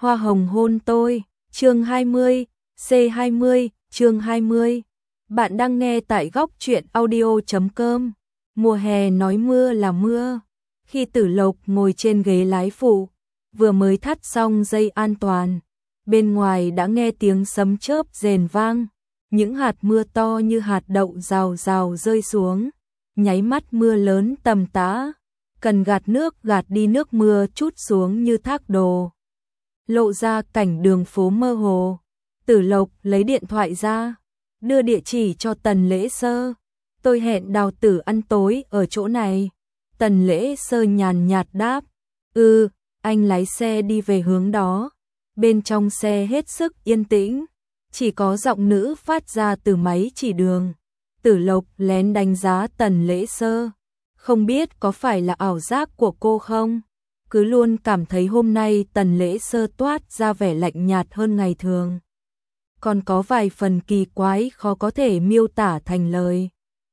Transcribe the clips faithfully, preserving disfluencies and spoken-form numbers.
Hoa hồng hôn tôi, chương hai mươi, C hai mươi, chương hai mươi. Bạn đang nghe tại góc truyện audio chấm com. Mùa hè nói mưa là mưa. Khi Tử Lộc ngồi trên ghế lái phụ, vừa mới thắt xong dây an toàn, bên ngoài đã nghe tiếng sấm chớp rền vang, những hạt mưa to như hạt đậu rào rào rơi xuống, nháy mắt mưa lớn tầm tã, cần gạt nước gạt đi nước mưa trút xuống như thác đổ, lộ ra cảnh đường phố mơ hồ. Tử Lộc lấy điện thoại ra, đưa địa chỉ cho Tần Lễ Sơ. Tôi hẹn Đào Tử ăn tối ở chỗ này. Tần Lễ Sơ nhàn nhạt đáp, ừ, anh lái xe đi về hướng đó. Bên trong xe hết sức yên tĩnh, chỉ có giọng nữ phát ra từ máy chỉ đường. Tử Lộc lén đánh giá Tần Lễ Sơ, không biết có phải là ảo giác của cô không? Cứ luôn cảm thấy hôm nay Tần Lễ Sơ toát ra vẻ lạnh nhạt hơn ngày thường. Còn có vài phần kỳ quái khó có thể miêu tả thành lời.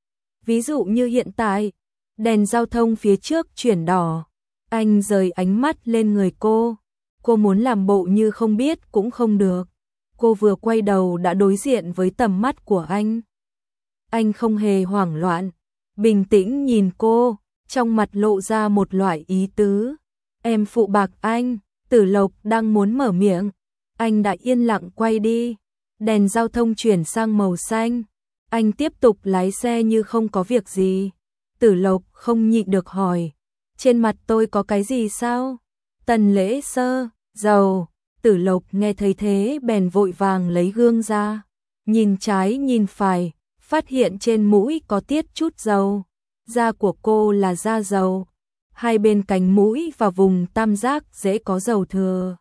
Ví dụ như hiện tại, đèn giao thông phía trước chuyển đỏ, anh rời ánh mắt lên người cô. Cô muốn làm bộ như không biết cũng không được. Cô vừa quay đầu đã đối diện với tầm mắt của anh. Anh không hề hoảng loạn, bình tĩnh nhìn cô, trong mặt lộ ra một loại ý tứ. Em phụ bạc anh. Tử Lộc đang muốn mở miệng, anh đã yên lặng quay đi. Đèn giao thông chuyển sang màu xanh, anh tiếp tục lái xe như không có việc gì. Tử Lộc không nhịn được hỏi, trên mặt tôi có cái gì sao? Tần Lễ Sơ, dầu. Tử Lộc nghe thấy thế bèn vội vàng lấy gương ra, nhìn trái nhìn phải, phát hiện trên mũi có tiết chút dầu. Da của cô là da dầu, hai bên cánh mũi và vùng tam giác dễ có dầu thừa.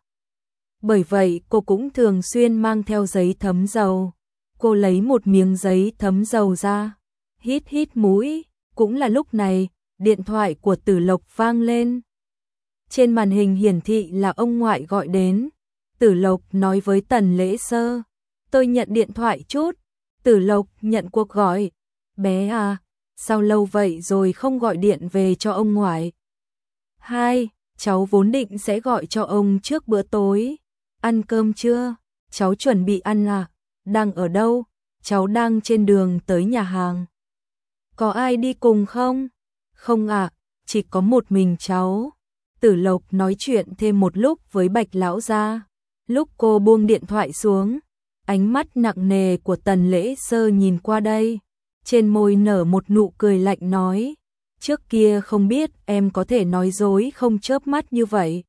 Bởi vậy cô cũng thường xuyên mang theo giấy thấm dầu. Cô lấy một miếng giấy thấm dầu ra, hít hít mũi. Cũng là lúc này, điện thoại của Tử Lộc vang lên. Trên màn hình hiển thị là ông ngoại gọi đến. Tử Lộc nói với Tần Lễ Sơ, tôi nhận điện thoại chút. Tử Lộc nhận cuộc gọi, bé à, sao lâu vậy rồi không gọi điện về cho ông ngoại? Hai, cháu vốn định sẽ gọi cho ông trước bữa tối. Ăn cơm chưa? Cháu chuẩn bị ăn à? Đang ở đâu? Cháu đang trên đường tới nhà hàng. Có ai đi cùng không? Không ạ, à, chỉ có một mình cháu. Tử Lộc nói chuyện thêm một lúc với Bạch lão gia. Lúc cô buông điện thoại xuống, ánh mắt nặng nề của Tần Lễ Sơ nhìn qua đây, trên môi nở một nụ cười lạnh nói, trước kia không biết em có thể nói dối không chớp mắt như vậy.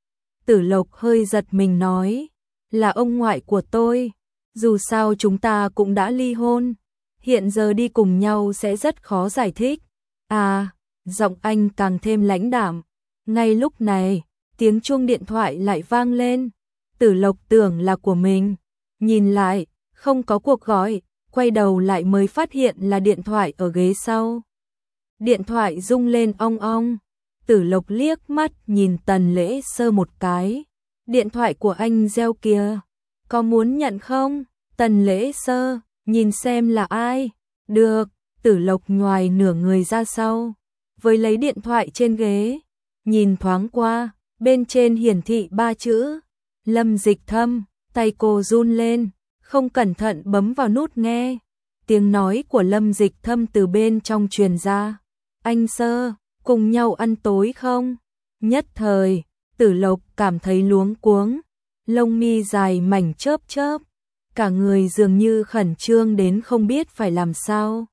Tử Lộc hơi giật mình nói, là ông ngoại của tôi, dù sao chúng ta cũng đã ly hôn, hiện giờ đi cùng nhau sẽ rất khó giải thích. À, giọng anh càng thêm lãnh đạm. Ngay lúc này, tiếng chuông điện thoại lại vang lên. Tử Lộc tưởng là của mình, nhìn lại, không có cuộc gọi, quay đầu lại mới phát hiện là điện thoại ở ghế sau. Điện thoại rung lên ong ong. Tử Lộc liếc mắt nhìn Tần Lễ Sơ một cái. Điện thoại của anh reo kìa, có muốn nhận không? Tần Lễ Sơ, nhìn xem là ai. Được. Tử Lộc nhoài nửa người ra sau, với lấy điện thoại trên ghế, nhìn thoáng qua, bên trên hiển thị ba chữ Lâm Dịch Thâm. Tay cô run lên, không cẩn thận bấm vào nút nghe. Tiếng nói của Lâm Dịch Thâm từ bên trong truyền ra, anh Sơ, cùng nhau ăn tối không? Nhất thời, Tử Lộc cảm thấy luống cuống, lông mi dài mảnh chớp chớp, cả người dường như khẩn trương đến không biết phải làm sao.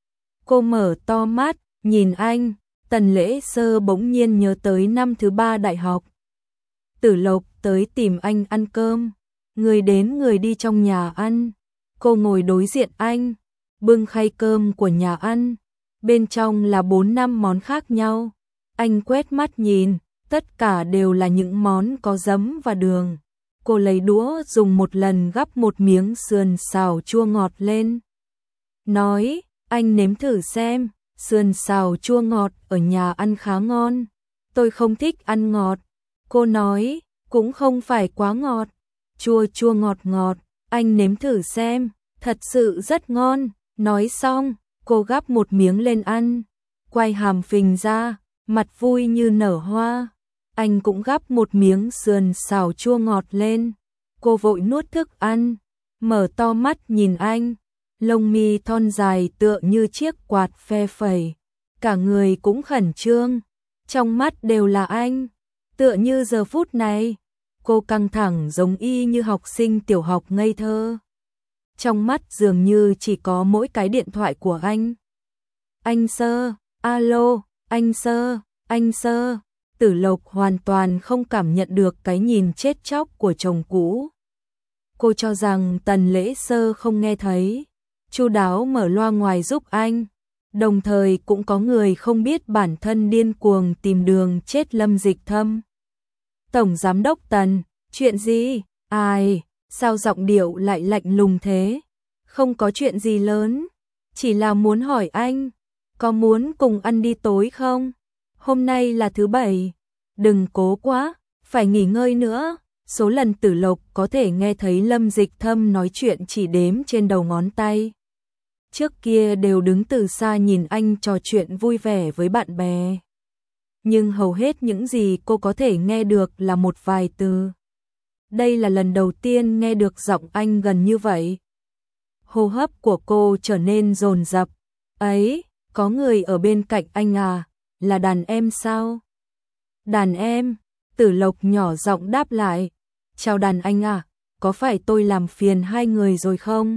Cô mở to mắt, nhìn anh. Tần Lễ Sơ bỗng nhiên nhớ tới năm thứ ba đại học. Tử Lộc tới tìm anh ăn cơm, người đến người đi trong nhà ăn. Cô ngồi đối diện anh, bưng khay cơm của nhà ăn, bên trong là bốn năm món khác nhau. Anh quét mắt nhìn, tất cả đều là những món có giấm và đường. Cô lấy đũa dùng một lần gắp một miếng sườn xào chua ngọt lên, nói, anh nếm thử xem, sườn xào chua ngọt ở nhà ăn khá ngon. Tôi không thích ăn ngọt. Cô nói, cũng không phải quá ngọt, chua chua ngọt ngọt, anh nếm thử xem, thật sự rất ngon. Nói xong, cô gắp một miếng lên ăn, quay hàm phình ra, mặt vui như nở hoa. Anh cũng gắp một miếng sườn xào chua ngọt lên. Cô vội nuốt thức ăn, mở to mắt nhìn anh, lông mi thon dài tựa như chiếc quạt phe phẩy, cả người cũng khẩn trương, trong mắt đều là anh, tựa như giờ phút này, cô căng thẳng giống y như học sinh tiểu học ngây thơ. Trong mắt dường như chỉ có mỗi cái điện thoại của anh. Anh Sơ, alo, anh Sơ, anh Sơ. Tử Lộc hoàn toàn không cảm nhận được cái nhìn chết chóc của chồng cũ. Cô cho rằng Tần Lễ Sơ không nghe thấy, chu đáo mở loa ngoài giúp anh, đồng thời cũng có người không biết bản thân điên cuồng tìm đường chết Lâm Dịch Thâm. Tổng Giám đốc Tần, chuyện gì? Ai? Sao giọng điệu lại lạnh lùng thế? Không có chuyện gì lớn, chỉ là muốn hỏi anh, có muốn cùng ăn đi tối không? Hôm nay là thứ bảy, đừng cố quá, phải nghỉ ngơi nữa. Số lần Tử Lộc có thể nghe thấy Lâm Dịch Thâm nói chuyện chỉ đếm trên đầu ngón tay. Trước kia đều đứng từ xa nhìn anh trò chuyện vui vẻ với bạn bè. Nhưng hầu hết những gì cô có thể nghe được là một vài từ. Đây là lần đầu tiên nghe được giọng anh gần như vậy. Hô hấp của cô trở nên dồn dập. Ấy, có người ở bên cạnh anh à, là đàn em sao? Đàn em, Tử Lộc nhỏ giọng đáp lại. Chào đàn anh à, có phải tôi làm phiền hai người rồi không?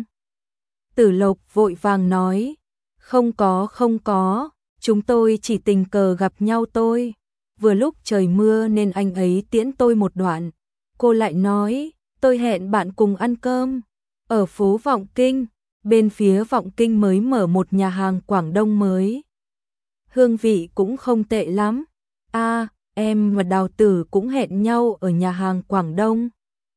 Tử Lộc vội vàng nói. Không có, không có, chúng tôi chỉ tình cờ gặp nhau tôi. Vừa lúc trời mưa nên anh ấy tiễn tôi một đoạn. Cô lại nói, tôi hẹn bạn cùng ăn cơm. Ở phố Vọng Kinh, bên phía Vọng Kinh mới mở một nhà hàng Quảng Đông mới. Hương vị cũng không tệ lắm. À, em và Đào Tử cũng hẹn nhau ở nhà hàng Quảng Đông.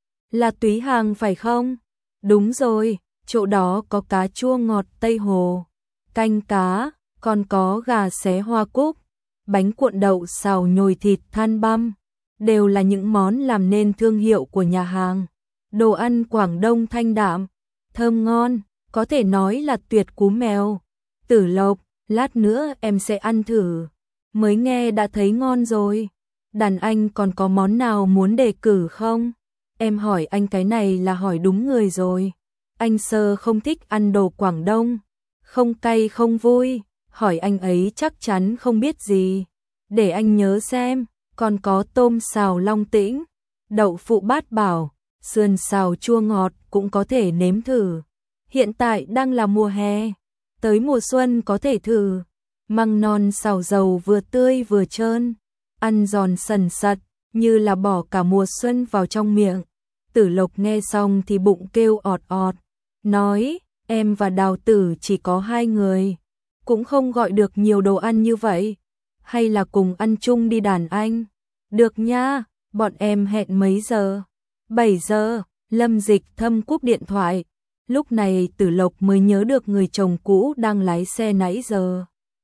Là Túy Hàng phải không? Đúng rồi, chỗ đó có cá chua ngọt Tây Hồ, canh cá, còn có gà xé hoa cúc, bánh cuộn đậu xào nhồi thịt than băm, đều là những món làm nên thương hiệu của nhà hàng. Đồ ăn Quảng Đông thanh đạm, thơm ngon, có thể nói là tuyệt cú mèo. Tử Lộc, lát nữa em sẽ ăn thử. Mới nghe đã thấy ngon rồi. Đàn anh còn có món nào muốn đề cử không? Em hỏi anh cái này là hỏi đúng người rồi. Anh Sơ không thích ăn đồ Quảng Đông, không cay không vui, hỏi anh ấy chắc chắn không biết gì. Để anh nhớ xem, còn có tôm xào Long Tĩnh, đậu phụ Bát Bảo, sườn xào chua ngọt cũng có thể nếm thử. Hiện tại đang là mùa hè, tới mùa xuân có thể thử. Măng non xào dầu vừa tươi vừa trơn, ăn giòn sần sật, như là bỏ cả mùa xuân vào trong miệng. Tử Lộc nghe xong thì bụng kêu ọt ọt, nói, em và Đào Tử chỉ có hai người, cũng không gọi được nhiều đồ ăn như vậy. Hay là cùng ăn chung đi đàn anh? Được nha, bọn em hẹn mấy giờ? bảy giờ, Lâm Dịch Thâm cúp điện thoại. Lúc này Tử Lộc mới nhớ được người chồng cũ đang lái xe nãy giờ.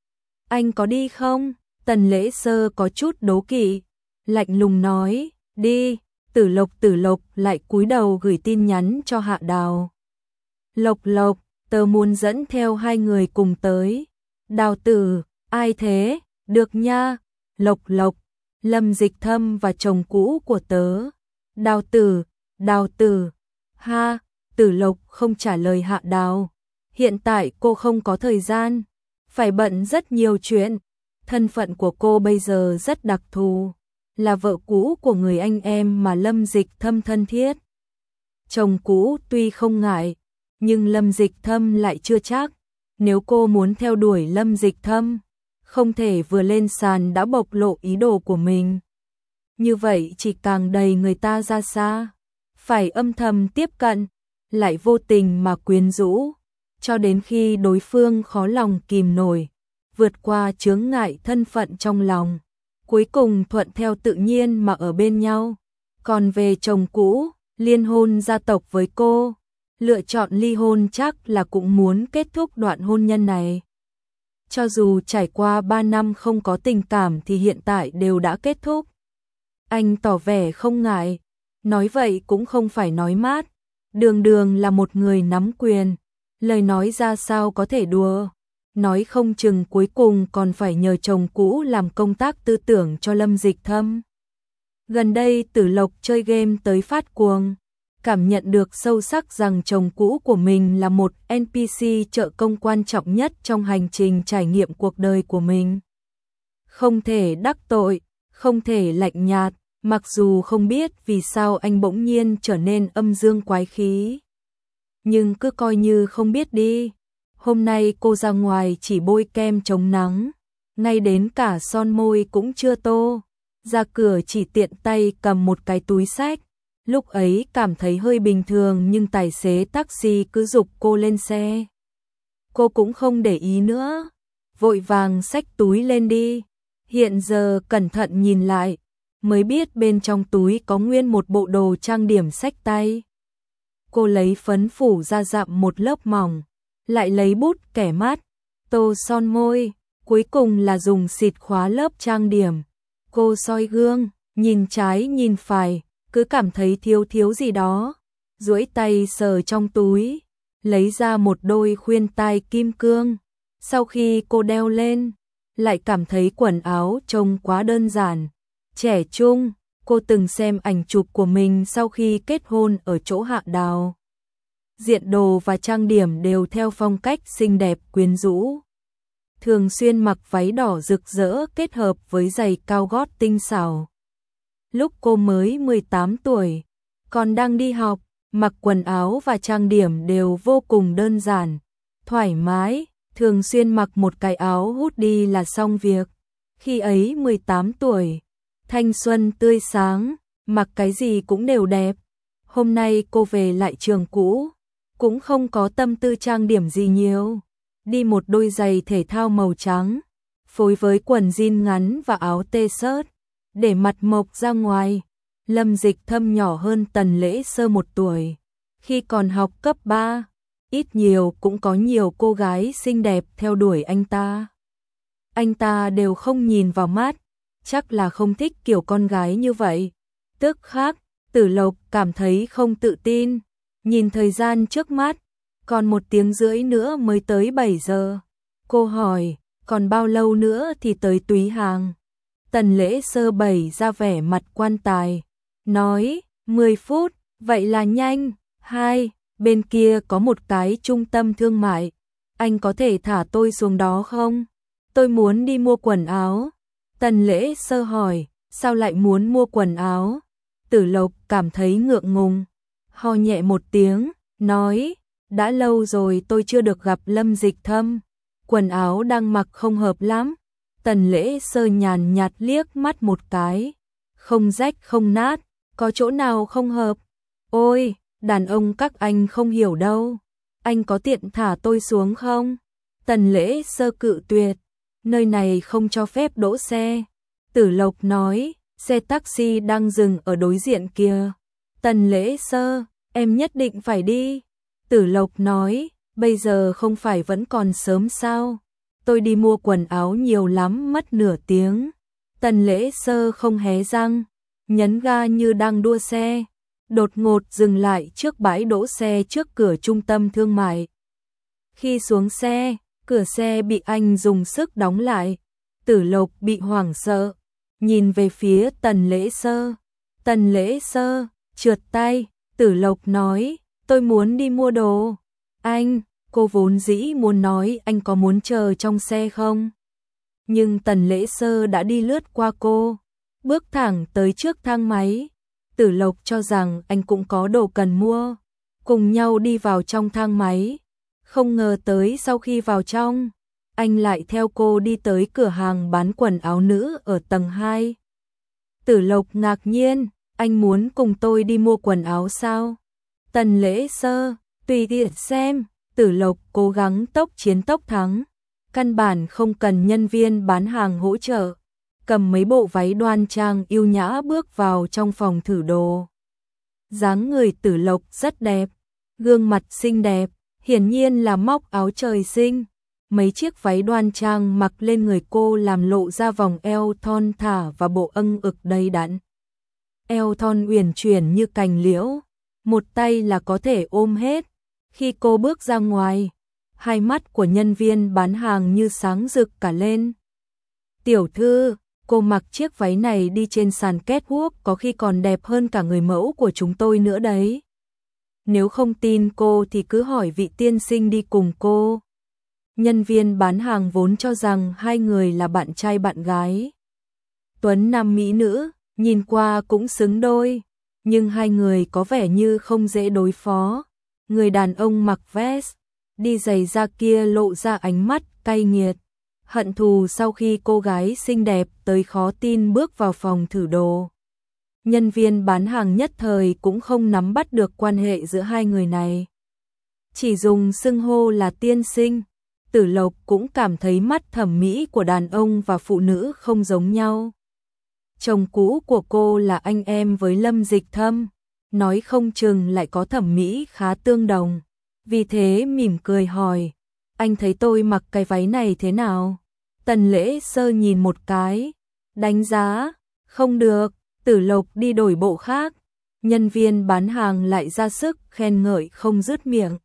Anh có đi không? Tần Lễ Sơ có chút đố kỵ, lạnh lùng nói, đi. Tử Lộc Tử Lộc lại cúi đầu gửi tin nhắn cho Hạ Đào. Lộc Lộc, tớ muốn dẫn theo hai người cùng tới. Đào Tử, ai thế? Được nha. Lộc Lộc, Lâm Dịch Thâm và chồng cũ của tớ. Đào Tử, Đào Tử. Ha, Tử Lộc không trả lời Hạ Đào. Hiện tại cô không có thời gian, phải bận rất nhiều chuyện. Thân phận của cô bây giờ rất đặc thù, là vợ cũ của người anh em mà Lâm Dịch Thâm thân thiết. Chồng cũ tuy không ngại, nhưng Lâm Dịch Thâm lại chưa chắc. Nếu cô muốn theo đuổi Lâm Dịch Thâm, không thể vừa lên sàn đã bộc lộ ý đồ của mình. Như vậy chỉ càng đầy người ta ra xa, phải âm thầm tiếp cận, lại vô tình mà quyến rũ, cho đến khi đối phương khó lòng kìm nổi, vượt qua chướng ngại thân phận trong lòng, cuối cùng thuận theo tự nhiên mà ở bên nhau. Còn về chồng cũ, liên hôn gia tộc với cô, lựa chọn ly hôn chắc là cũng muốn kết thúc đoạn hôn nhân này. Cho dù trải qua ba năm không có tình cảm thì hiện tại đều đã kết thúc. Anh tỏ vẻ không ngại, nói vậy cũng không phải nói mát, đường đường là một người nắm quyền, lời nói ra sao có thể đùa, nói không chừng cuối cùng còn phải nhờ chồng cũ làm công tác tư tưởng cho Lâm Dịch Thâm. Gần đây Tử Lộc chơi game tới phát cuồng, cảm nhận được sâu sắc rằng chồng cũ của mình là một en pê xê trợ công quan trọng nhất trong hành trình trải nghiệm cuộc đời của mình. Không thể đắc tội, không thể lạnh nhạt, mặc dù không biết vì sao anh bỗng nhiên trở nên âm dương quái khí. Nhưng cứ coi như không biết đi. Hôm nay cô ra ngoài chỉ bôi kem chống nắng, ngay đến cả son môi cũng chưa tô. Ra cửa chỉ tiện tay cầm một cái túi xách. Lúc ấy cảm thấy hơi bình thường nhưng tài xế taxi cứ giục cô lên xe. Cô cũng không để ý nữa, vội vàng xách túi lên đi. Hiện giờ cẩn thận nhìn lại, mới biết bên trong túi có nguyên một bộ đồ trang điểm xách tay. Cô lấy phấn phủ ra dặm một lớp mỏng, lại lấy bút kẻ mắt, tô son môi, cuối cùng là dùng xịt khóa lớp trang điểm. Cô soi gương, nhìn trái nhìn phải, cứ cảm thấy thiếu thiếu gì đó, duỗi tay sờ trong túi, lấy ra một đôi khuyên tai kim cương. Sau khi cô đeo lên, lại cảm thấy quần áo trông quá đơn giản, trẻ trung. Cô từng xem ảnh chụp của mình sau khi kết hôn ở chỗ Hạ Đào. Diện đồ và trang điểm đều theo phong cách xinh đẹp quyến rũ. Thường xuyên mặc váy đỏ rực rỡ kết hợp với giày cao gót tinh xảo. Lúc cô mới mười tám tuổi, còn đang đi học, mặc quần áo và trang điểm đều vô cùng đơn giản, thoải mái, thường xuyên mặc một cái áo hoodie là xong việc. Khi ấy mười tám tuổi, thanh xuân tươi sáng, mặc cái gì cũng đều đẹp. Hôm nay cô về lại trường cũ, cũng không có tâm tư trang điểm gì nhiều. Đi một đôi giày thể thao màu trắng, phối với quần jean ngắn và áo t-shirt, để mặt mộc ra ngoài. Lâm Dịch Thâm nhỏ hơn Tần Lễ Sơ một tuổi. Khi còn học cấp ba, ít nhiều cũng có nhiều cô gái xinh đẹp theo đuổi anh ta. Anh ta đều không nhìn vào mắt, chắc là không thích kiểu con gái như vậy. Tức khắc, Tử Lộc cảm thấy không tự tin, nhìn thời gian trước mắt, còn một tiếng rưỡi nữa mới tới bảy giờ. Cô hỏi, còn bao lâu nữa thì tới Túy Hàng? Tần Lễ Sơ bày ra vẻ mặt quan tài, nói, mười phút, vậy là nhanh. Hai, bên kia có một cái trung tâm thương mại, anh có thể thả tôi xuống đó không? Tôi muốn đi mua quần áo. Tần Lễ Sơ hỏi, sao lại muốn mua quần áo? Tử Lộc cảm thấy ngượng ngùng, ho nhẹ một tiếng, nói, đã lâu rồi tôi chưa được gặp Lâm Dịch Thâm, quần áo đang mặc không hợp lắm. Tần Lễ Sơ nhàn nhạt liếc mắt một cái, không rách không nát, có chỗ nào không hợp? Ôi, đàn ông các anh không hiểu đâu, anh có tiện thả tôi xuống không? Tần Lễ Sơ cự tuyệt, nơi này không cho phép đỗ xe. Tử Lộc nói, xe taxi đang dừng ở đối diện kia. Tần Lễ Sơ, em nhất định phải đi. Tử Lộc nói, bây giờ không phải vẫn còn sớm sao? Tôi đi mua quần áo nhiều lắm, mất nửa tiếng. Tần Lễ Sơ không hé răng, nhấn ga như đang đua xe, đột ngột dừng lại trước bãi đỗ xe trước cửa trung tâm thương mại. Khi xuống xe, cửa xe bị anh dùng sức đóng lại. Tử Lộc bị hoảng sợ, nhìn về phía Tần Lễ Sơ. Tần Lễ Sơ trượt tay. Tử Lộc nói, tôi muốn đi mua đồ. Anh, cô vốn dĩ muốn nói anh có muốn chờ trong xe không? Nhưng Tần Lễ Sơ đã đi lướt qua cô, bước thẳng tới trước thang máy. Tử Lộc cho rằng anh cũng có đồ cần mua, cùng nhau đi vào trong thang máy. Không ngờ tới sau khi vào trong, anh lại theo cô đi tới cửa hàng bán quần áo nữ ở tầng hai. Tử Lộc ngạc nhiên, anh muốn cùng tôi đi mua quần áo sao? Tần Lễ Sơ, tùy tiện xem. Tử Lộc cố gắng tốc chiến tốc thắng, căn bản không cần nhân viên bán hàng hỗ trợ, cầm mấy bộ váy đoan trang yêu nhã bước vào trong phòng thử đồ. Dáng người Tử Lộc rất đẹp, gương mặt xinh đẹp, hiển nhiên là móc áo trời sinh. Mấy chiếc váy đoan trang mặc lên người cô làm lộ ra vòng eo thon thả và bộ âng ực đầy đặn. Eo thon uyển chuyển như cành liễu, một tay là có thể ôm hết. Khi cô bước ra ngoài, hai mắt của nhân viên bán hàng như sáng rực cả lên. Tiểu thư, cô mặc chiếc váy này đi trên sàn catwalk có khi còn đẹp hơn cả người mẫu của chúng tôi nữa đấy. Nếu không tin cô thì cứ hỏi vị tiên sinh đi cùng cô. Nhân viên bán hàng vốn cho rằng hai người là bạn trai bạn gái. Tuấn nam mỹ nữ, nhìn qua cũng xứng đôi, nhưng hai người có vẻ như không dễ đối phó. Người đàn ông mặc vest, đi giày da kia lộ ra ánh mắt cay nghiệt, hận thù sau khi cô gái xinh đẹp tới khó tin bước vào phòng thử đồ. Nhân viên bán hàng nhất thời cũng không nắm bắt được quan hệ giữa hai người này. Chỉ dùng xưng hô là tiên sinh, Tử Lộc cũng cảm thấy mắt thẩm mỹ của đàn ông và phụ nữ không giống nhau. Chồng cũ của cô là anh em với Lâm Dịch Thâm, nói không chừng lại có thẩm mỹ khá tương đồng. Vì thế mỉm cười hỏi, anh thấy tôi mặc cái váy này thế nào? Tần Lễ Sơ nhìn một cái, đánh giá, không được. Tử Lộc đi đổi bộ khác, nhân viên bán hàng lại ra sức khen ngợi không dứt miệng.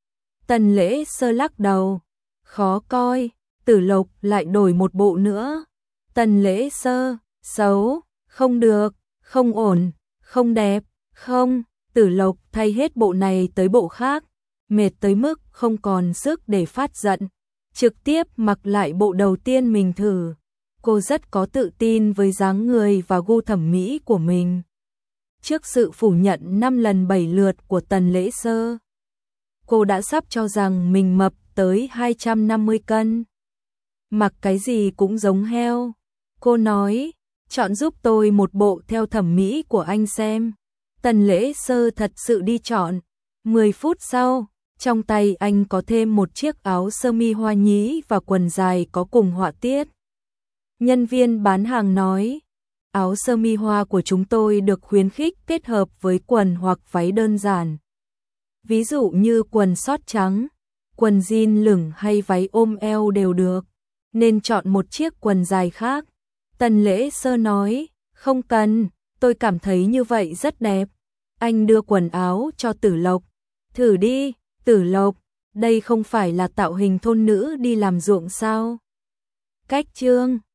Tần Lễ Sơ lắc đầu, khó coi. Tử Lộc lại đổi một bộ nữa. Tần Lễ Sơ, xấu, không được, không ổn, không đẹp, không. Tử Lộc thay hết bộ này tới bộ khác, mệt tới mức không còn sức để phát giận, trực tiếp mặc lại bộ đầu tiên mình thử. Cô rất có tự tin với dáng người và gu thẩm mỹ của mình. Trước sự phủ nhận năm lần bảy lượt của Tần Lễ Sơ, cô đã sắp cho rằng mình mập tới hai trăm năm mươi cân. Mặc cái gì cũng giống heo. Cô nói, chọn giúp tôi một bộ theo thẩm mỹ của anh xem. Tần Lễ Sơ thật sự đi chọn. mười phút sau, trong tay anh có thêm một chiếc áo sơ mi hoa nhí và quần dài có cùng họa tiết. Nhân viên bán hàng nói, áo sơ mi hoa của chúng tôi được khuyến khích kết hợp với quần hoặc váy đơn giản. Ví dụ như quần sót trắng, quần jean lửng hay váy ôm eo đều được, nên chọn một chiếc quần dài khác. Tần Lễ Sơ nói, không cần, tôi cảm thấy như vậy rất đẹp. Anh đưa quần áo cho Tử Lộc, thử đi. Tử Lộc, đây không phải là tạo hình thôn nữ đi làm ruộng sao? Cách chương